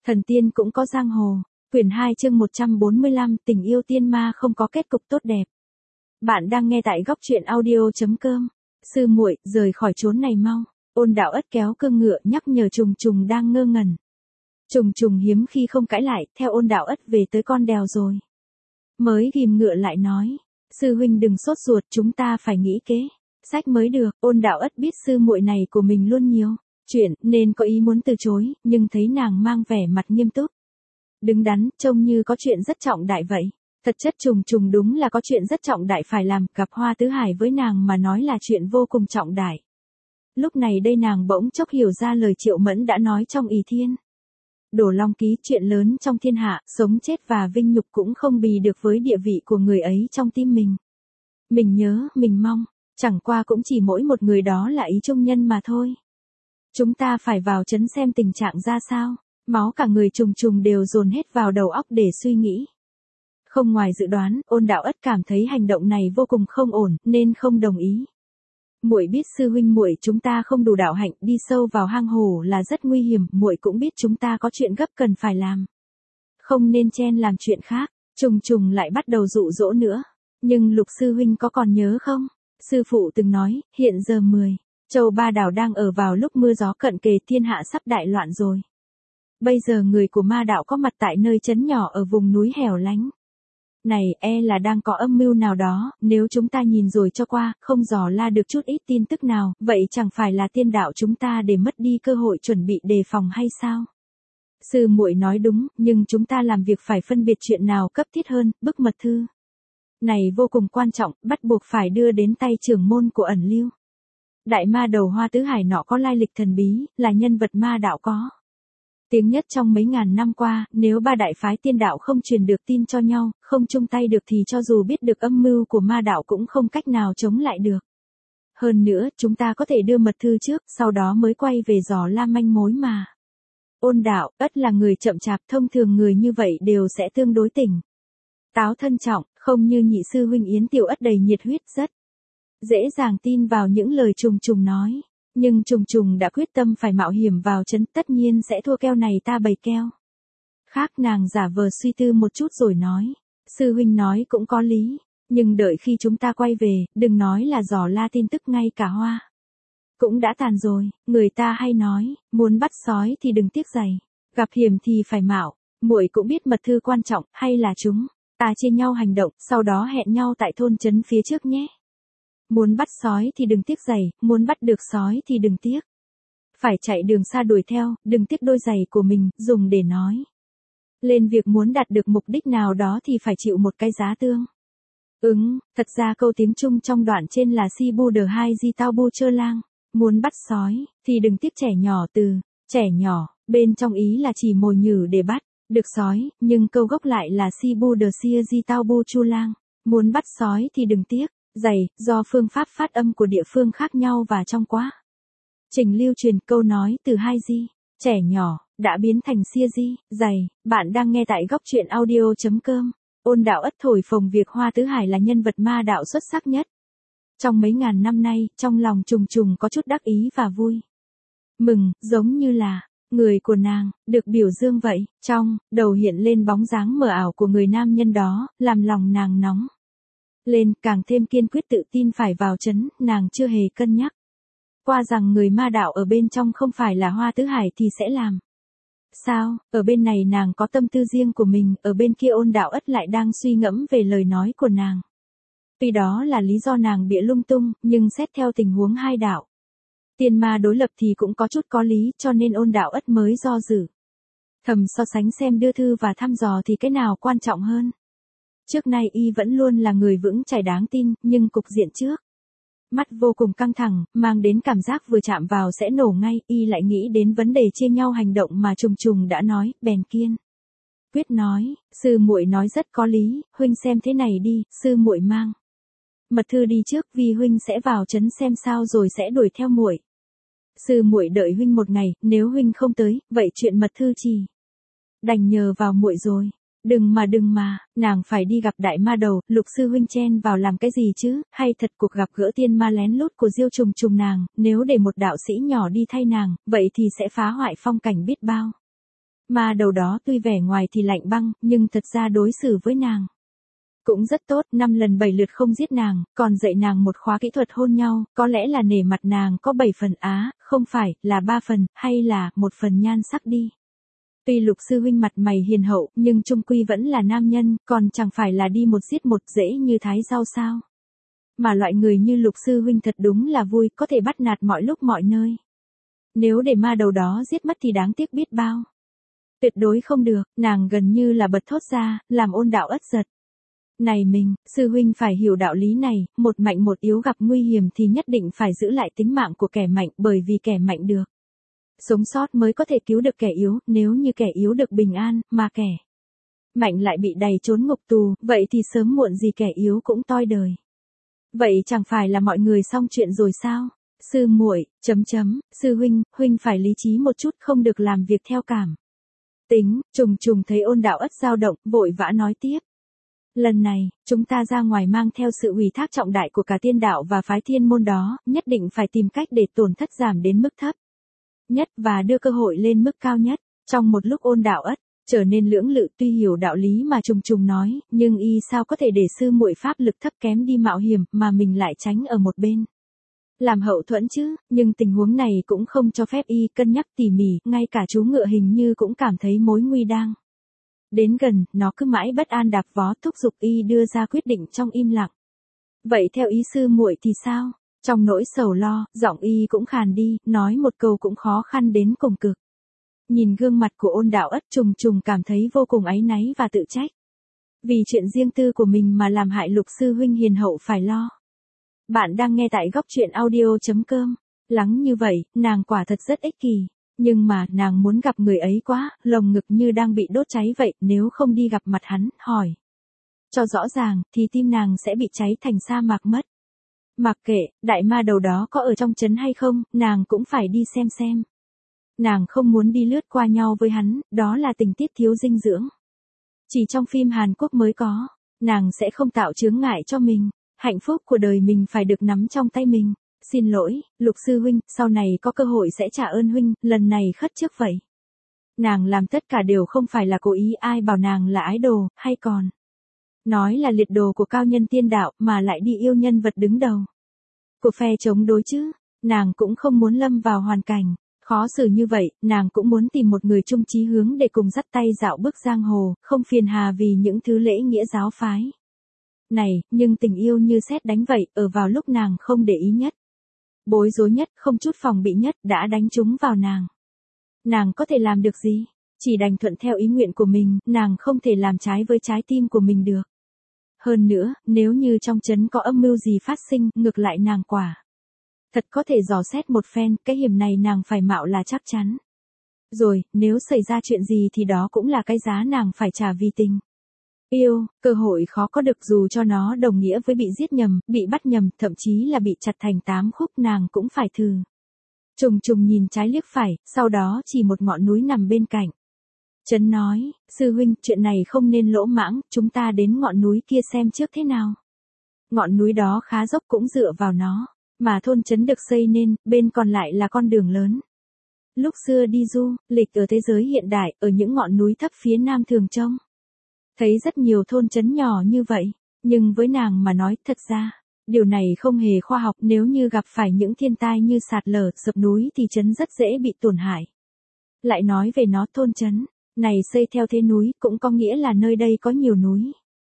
Thần tiên cũng có giang hồ. Quyển 2 chương 145, tình yêu tiên ma không có kết cục tốt đẹp. Bạn đang nghe tại góc truyện audio.com. Sư muội, rời khỏi chốn này mau. Ôn Đạo Ất kéo cương ngựa nhắc nhở Trùng Trùng đang ngơ ngẩn. Trùng Trùng hiếm khi không cãi lại, theo Ôn Đạo Ất về tới con đèo rồi. Mới ghim ngựa lại nói, sư huynh đừng sốt ruột, chúng ta phải nghĩ kế sách mới được. Ôn Đạo Ất biết sư muội này của mình luôn nhiều chuyện, nên có ý muốn từ chối, nhưng thấy nàng mang vẻ mặt nghiêm túc, đứng đắn, trông như có chuyện rất trọng đại vậy. Thật chất Trùng Trùng đúng là có chuyện rất trọng đại phải làm, gặp Hoa Tứ Hải với nàng mà nói là chuyện vô cùng trọng đại. Lúc này đây nàng bỗng chốc hiểu ra lời Triệu Mẫn đã nói trong Ỷ Thiên Đổ Long Ký, chuyện lớn trong thiên hạ, sống chết và vinh nhục cũng không bì được với địa vị của người ấy trong tim mình. Mình nhớ, mình mong, chẳng qua cũng chỉ mỗi một người đó là ý trung nhân mà thôi. Chúng ta phải vào trấn xem tình trạng ra sao. Máu cả người Trùng Trùng đều dồn hết vào đầu óc để suy nghĩ. Không ngoài dự đoán, Ôn Đạo Ất cảm thấy hành động này vô cùng không ổn, nên không đồng ý. Muội biết sư huynh muội chúng ta không đủ đạo hạnh, đi sâu vào hang hổ là rất nguy hiểm, muội cũng biết chúng ta có chuyện gấp cần phải làm. Không nên chen làm chuyện khác. Trùng Trùng lại bắt đầu dụ dỗ nữa. Nhưng Lục sư huynh có còn nhớ không? Sư phụ từng nói, hiện giờ 10 châu ba đảo đang ở vào lúc mưa gió cận kề, thiên hạ sắp đại loạn rồi. Bây giờ người của ma đạo có mặt tại nơi trấn nhỏ ở vùng núi hẻo lánh này, e là đang có âm mưu nào đó, nếu chúng ta nhìn rồi cho qua, không dò la được chút ít tin tức nào, vậy chẳng phải là tiên đạo chúng ta để mất đi cơ hội chuẩn bị đề phòng hay sao? Sư muội nói đúng, nhưng chúng ta làm việc phải phân biệt chuyện nào cấp thiết hơn. Bức mật thư này vô cùng quan trọng, bắt buộc phải đưa đến tay trưởng môn của Ẩn Lưu. Đại ma đầu Hoa Tứ Hải nọ có lai lịch thần bí, là nhân vật ma đạo có tiếng nhất trong mấy ngàn năm qua. Nếu ba đại phái tiên đạo không truyền được tin cho nhau, không chung tay được thì cho dù biết được âm mưu của ma đạo cũng không cách nào chống lại được. Hơn nữa, chúng ta có thể đưa mật thư trước, sau đó mới quay về dò la manh mối mà. Ôn Đạo Ất là người chậm chạp, thông thường người như vậy đều sẽ tương đối tỉnh táo thân trọng, không như nhị sư huynh Yến Tiểu Ất đầy nhiệt huyết, rất dễ dàng tin vào những lời Trùng Trùng nói. Nhưng Trùng Trùng đã quyết tâm phải mạo hiểm vào trấn, tất nhiên sẽ thua keo này ta bầy keo khác. Nàng giả vờ suy tư một chút rồi nói, sư huynh nói cũng có lý, nhưng đợi khi chúng ta quay về, đừng nói là dò la tin tức, ngay cả hoa cũng đã tàn rồi. Người ta hay nói, muốn bắt sói thì đừng tiếc giày, gặp hiểm thì phải mạo. Muội cũng biết mật thư quan trọng, hay là chúng ta chia nhau hành động, sau đó hẹn nhau tại thôn trấn phía trước nhé. Muốn bắt sói thì đừng tiếc giày, muốn bắt được sói thì đừng tiếc phải chạy đường xa đuổi theo, đừng tiếc đôi giày của mình dùng để nói lên việc muốn đạt được mục đích nào đó thì phải chịu một cái giá tương Thật ra câu tiếng Trung trong đoạn trên là si bu đờ hai di tao bu chơ lang. Muốn bắt sói thì đừng tiếc trẻ nhỏ, từ trẻ nhỏ bên trong ý là chỉ mồi nhử để bắt được sói, nhưng câu gốc lại là si bu đờ sia di tao bu chu lang. Muốn bắt sói thì đừng tiếc giày, do phương pháp phát âm của địa phương khác nhau và trong quá trình lưu truyền, câu nói từ hai di trẻ nhỏ đã biến thành sia di giày. Bạn đang nghe tại góc truyện audio.com. Ôn Đạo Ất thổi phồng việc Hoa Tứ Hải là nhân vật ma đạo xuất sắc nhất trong mấy ngàn năm nay, trong lòng Trùng Trùng có chút đắc ý và vui mừng, giống như là người của nàng được biểu dương vậy. Trong đầu hiện lên bóng dáng mờ ảo của người nam nhân đó, làm lòng nàng nóng lên, càng thêm kiên quyết tự tin phải vào trấn. Nàng chưa hề cân nhắc qua rằng người ma đạo ở bên trong không phải là Hoa Tứ Hải thì sẽ làm sao. Ở bên này nàng có tâm tư riêng của mình, ở bên kia Ôn Đạo Ất lại đang suy ngẫm về lời nói của nàng. Tuy đó là lý do nàng bịa lung tung, nhưng xét theo tình huống hai đạo tiên ma đối lập thì cũng có chút có lý, cho nên Ôn Đạo Ất mới do dự thầm so sánh xem đưa thư và thăm dò thì cái nào quan trọng hơn. Trước nay y vẫn luôn là người vững chãi đáng tin, nhưng cục diện trước mắt vô cùng căng thẳng, mang đến cảm giác vừa chạm vào sẽ nổ ngay. Y lại nghĩ đến vấn đề chia nhau hành động mà Trùng Trùng đã nói, bèn kiên quyết nói, sư muội nói rất có lý, huynh xem thế này đi, sư muội mang mật thư đi trước, vì huynh sẽ vào trấn xem sao rồi sẽ đuổi theo muội. Sư muội đợi huynh một ngày, nếu huynh không tới, vậy chuyện mật thư chỉ đành nhờ vào muội rồi. Đừng mà, nàng phải đi gặp đại ma đầu. Lục sư huynh chen vào làm cái gì chứ, hay thật cuộc gặp gỡ tiên ma lén lút của Diêu Trùng Trùng nàng, nếu để một đạo sĩ nhỏ đi thay nàng, vậy thì sẽ phá hoại phong cảnh biết bao. Ma đầu đó tuy vẻ ngoài thì lạnh băng, nhưng thật ra đối xử với nàng cũng rất tốt, 5 lần 7 lượt không giết nàng, còn dạy nàng một khóa kỹ thuật hôn nhau, có lẽ là nể mặt nàng có 7 phần không phải, là 3 phần, hay là 1 phần nhan sắc đi. Tuy Lục sư huynh mặt mày hiền hậu, nhưng chung quy vẫn là nam nhân, còn chẳng phải là đi một giết một dễ như thái rau sao. Mà loại người như Lục sư huynh thật đúng là vui, có thể bắt nạt mọi lúc mọi nơi. Nếu để ma đầu đó giết mất thì đáng tiếc biết bao. Tuyệt đối không được, nàng gần như là bật thốt ra, làm Ôn Đạo Ất giật. Này mình, sư huynh phải hiểu đạo lý này, một mạnh một yếu gặp nguy hiểm thì nhất định phải giữ lại tính mạng của kẻ mạnh, bởi vì kẻ mạnh được sống sót mới có thể cứu được kẻ yếu, nếu như kẻ yếu được bình an, mà kẻ mạnh lại bị đày trốn ngục tù, vậy thì sớm muộn gì kẻ yếu cũng toi đời. Vậy chẳng phải là mọi người xong chuyện rồi sao? Sư muội, sư huynh phải lý trí một chút, không được làm việc theo cảm tính. Trùng thấy Ôn Đạo Ất dao động, vội vã nói tiếp. Lần này, chúng ta ra ngoài mang theo sự ủy thác trọng đại của cả tiên đạo và phái thiên môn đó, nhất định phải tìm cách để tổn thất giảm đến mức thấp nhất và đưa cơ hội lên mức cao nhất. Trong một lúc Ôn Đạo Ất trở nên lưỡng lự, tuy hiểu đạo lý mà Trùng nói, nhưng y sao có thể để sư muội pháp lực thấp kém đi mạo hiểm mà mình lại tránh ở một bên làm hậu thuẫn chứ, nhưng tình huống này cũng không cho phép y cân nhắc tỉ mỉ, ngay cả chú ngựa hình như cũng cảm thấy mối nguy đang đến gần, nó cứ mãi bất an đạp vó thúc giục y đưa ra quyết định trong im lặng. Vậy theo ý sư muội thì sao? Trong nỗi sầu lo, giọng y cũng khàn đi, nói một câu cũng khó khăn đến cùng cực. Nhìn gương mặt của Ôn Đạo Ất, Trùng cảm thấy vô cùng áy náy và tự trách. Vì chuyện riêng tư của mình mà làm hại Lục sư huynh hiền hậu phải lo. Bạn đang nghe tại góc truyện audio.com. Lắng như vậy, nàng quả thật rất ích kỷ. Nhưng mà, nàng muốn gặp người ấy quá, lồng ngực như đang bị đốt cháy vậy, nếu không đi gặp mặt hắn, hỏi cho rõ ràng, thì tim nàng sẽ bị cháy thành sa mạc mất. Mặc kệ, đại ma đầu đó có ở trong trấn hay không, nàng cũng phải đi xem. Nàng không muốn đi lướt qua nhau với hắn, đó là tình tiết thiếu dinh dưỡng. Chỉ trong phim Hàn Quốc mới có, nàng sẽ không tạo chướng ngại cho mình, hạnh phúc của đời mình phải được nắm trong tay mình. Xin lỗi, Lục sư huynh, sau này có cơ hội sẽ trả ơn huynh, lần này khất trước vậy. Nàng làm tất cả đều không phải là cố ý, ai bảo nàng là ái đồ, hay còn nói là liệt đồ của cao nhân tiên đạo, mà lại đi yêu nhân vật đứng đầu của phe chống đối chứ. Nàng cũng không muốn lâm vào hoàn cảnh khó xử như vậy, nàng cũng muốn tìm một người chung chí hướng để cùng dắt tay dạo bước giang hồ, không phiền hà vì những thứ lễ nghĩa giáo phái này, nhưng tình yêu như sét đánh vậy, ở vào lúc nàng không để ý nhất, bối rối nhất, không chút phòng bị nhất, đã đánh trúng vào nàng. Nàng có thể làm được gì? Chỉ đành thuận theo ý nguyện của mình, nàng không thể làm trái với trái tim của mình được. Hơn nữa, nếu như trong trấn có âm mưu gì phát sinh, ngược lại nàng quả thật có thể dò xét một phen, cái hiểm này nàng phải mạo là chắc chắn. Rồi, nếu xảy ra chuyện gì thì đó cũng là cái giá nàng phải trả vì tình yêu, cơ hội khó có được dù cho nó đồng nghĩa với bị giết nhầm, bị bắt nhầm, thậm chí là bị chặt thành 8 khúc, nàng cũng phải thử. Trùng nhìn trái liếc phải, sau đó chỉ một ngọn núi nằm bên cạnh. Trấn nói, sư huynh, chuyện này không nên lỗ mãng, chúng ta đến ngọn núi kia xem trước thế nào. Ngọn núi đó khá dốc, cũng dựa vào nó mà thôn trấn được xây nên, bên còn lại là con đường lớn. Lúc xưa đi du lịch ở thế giới hiện đại, ở những ngọn núi thấp phía nam thường trông thấy rất nhiều thôn trấn nhỏ như vậy, nhưng với nàng mà nói, thật ra điều này không hề khoa học. Nếu như gặp phải những thiên tai như sạt lở, sập núi thì trấn rất dễ bị tổn hại. Lại nói về nó, thôn trấn này xây theo thế núi, cũng có nghĩa là nơi đây có nhiều núi.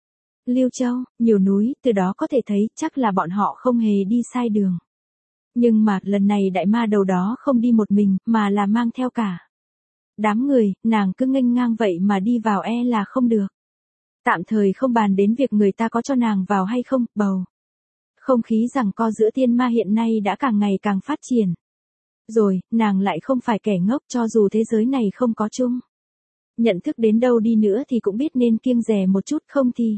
Liêu Châu, nhiều núi, từ đó có thể thấy chắc là bọn họ không hề đi sai đường. Nhưng mà, lần này đại ma đầu đó không đi một mình, mà là mang theo cả đám người, nàng cứ nghênh ngang vậy mà đi vào e là không được. Tạm thời không bàn đến việc người ta có cho nàng vào hay không, bầu không khí giằng co giữa tiên ma hiện nay đã càng ngày càng phát triển. Rồi, nàng lại không phải kẻ ngốc, cho dù thế giới này không có chung nhận thức đến đâu đi nữa thì cũng biết nên kiêng dè một chút, không thì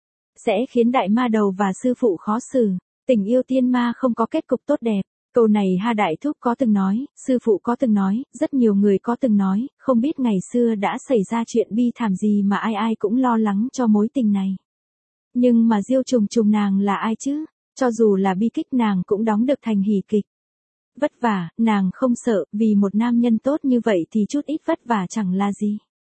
sẽ khiến đại ma đầu và sư phụ khó xử. Tình yêu tiên ma không có kết cục tốt đẹp. Câu này Ha Đại Thúc có từng nói, sư phụ có từng nói, rất nhiều người có từng nói, không biết ngày xưa đã xảy ra chuyện bi thảm gì mà ai ai cũng lo lắng cho mối tình này. Nhưng mà Diêu Trùng nàng là ai chứ? Cho dù là bi kịch nàng cũng đóng được thành hỉ kịch. Vất vả, nàng không sợ, vì một nam nhân tốt như vậy thì chút ít vất vả chẳng là gì.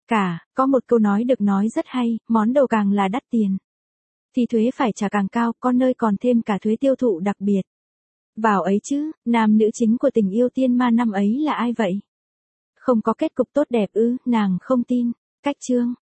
Cả, có một câu nói được nói rất hay, món đồ càng là đắt tiền thì thuế phải trả càng cao, có nơi còn thêm cả thuế tiêu thụ đặc biệt. Vào ấy chứ, nam nữ chính của Tình Yêu Tiên Ma năm ấy là ai vậy? Không có kết cục tốt đẹp ư? Nàng không tin. Cách chương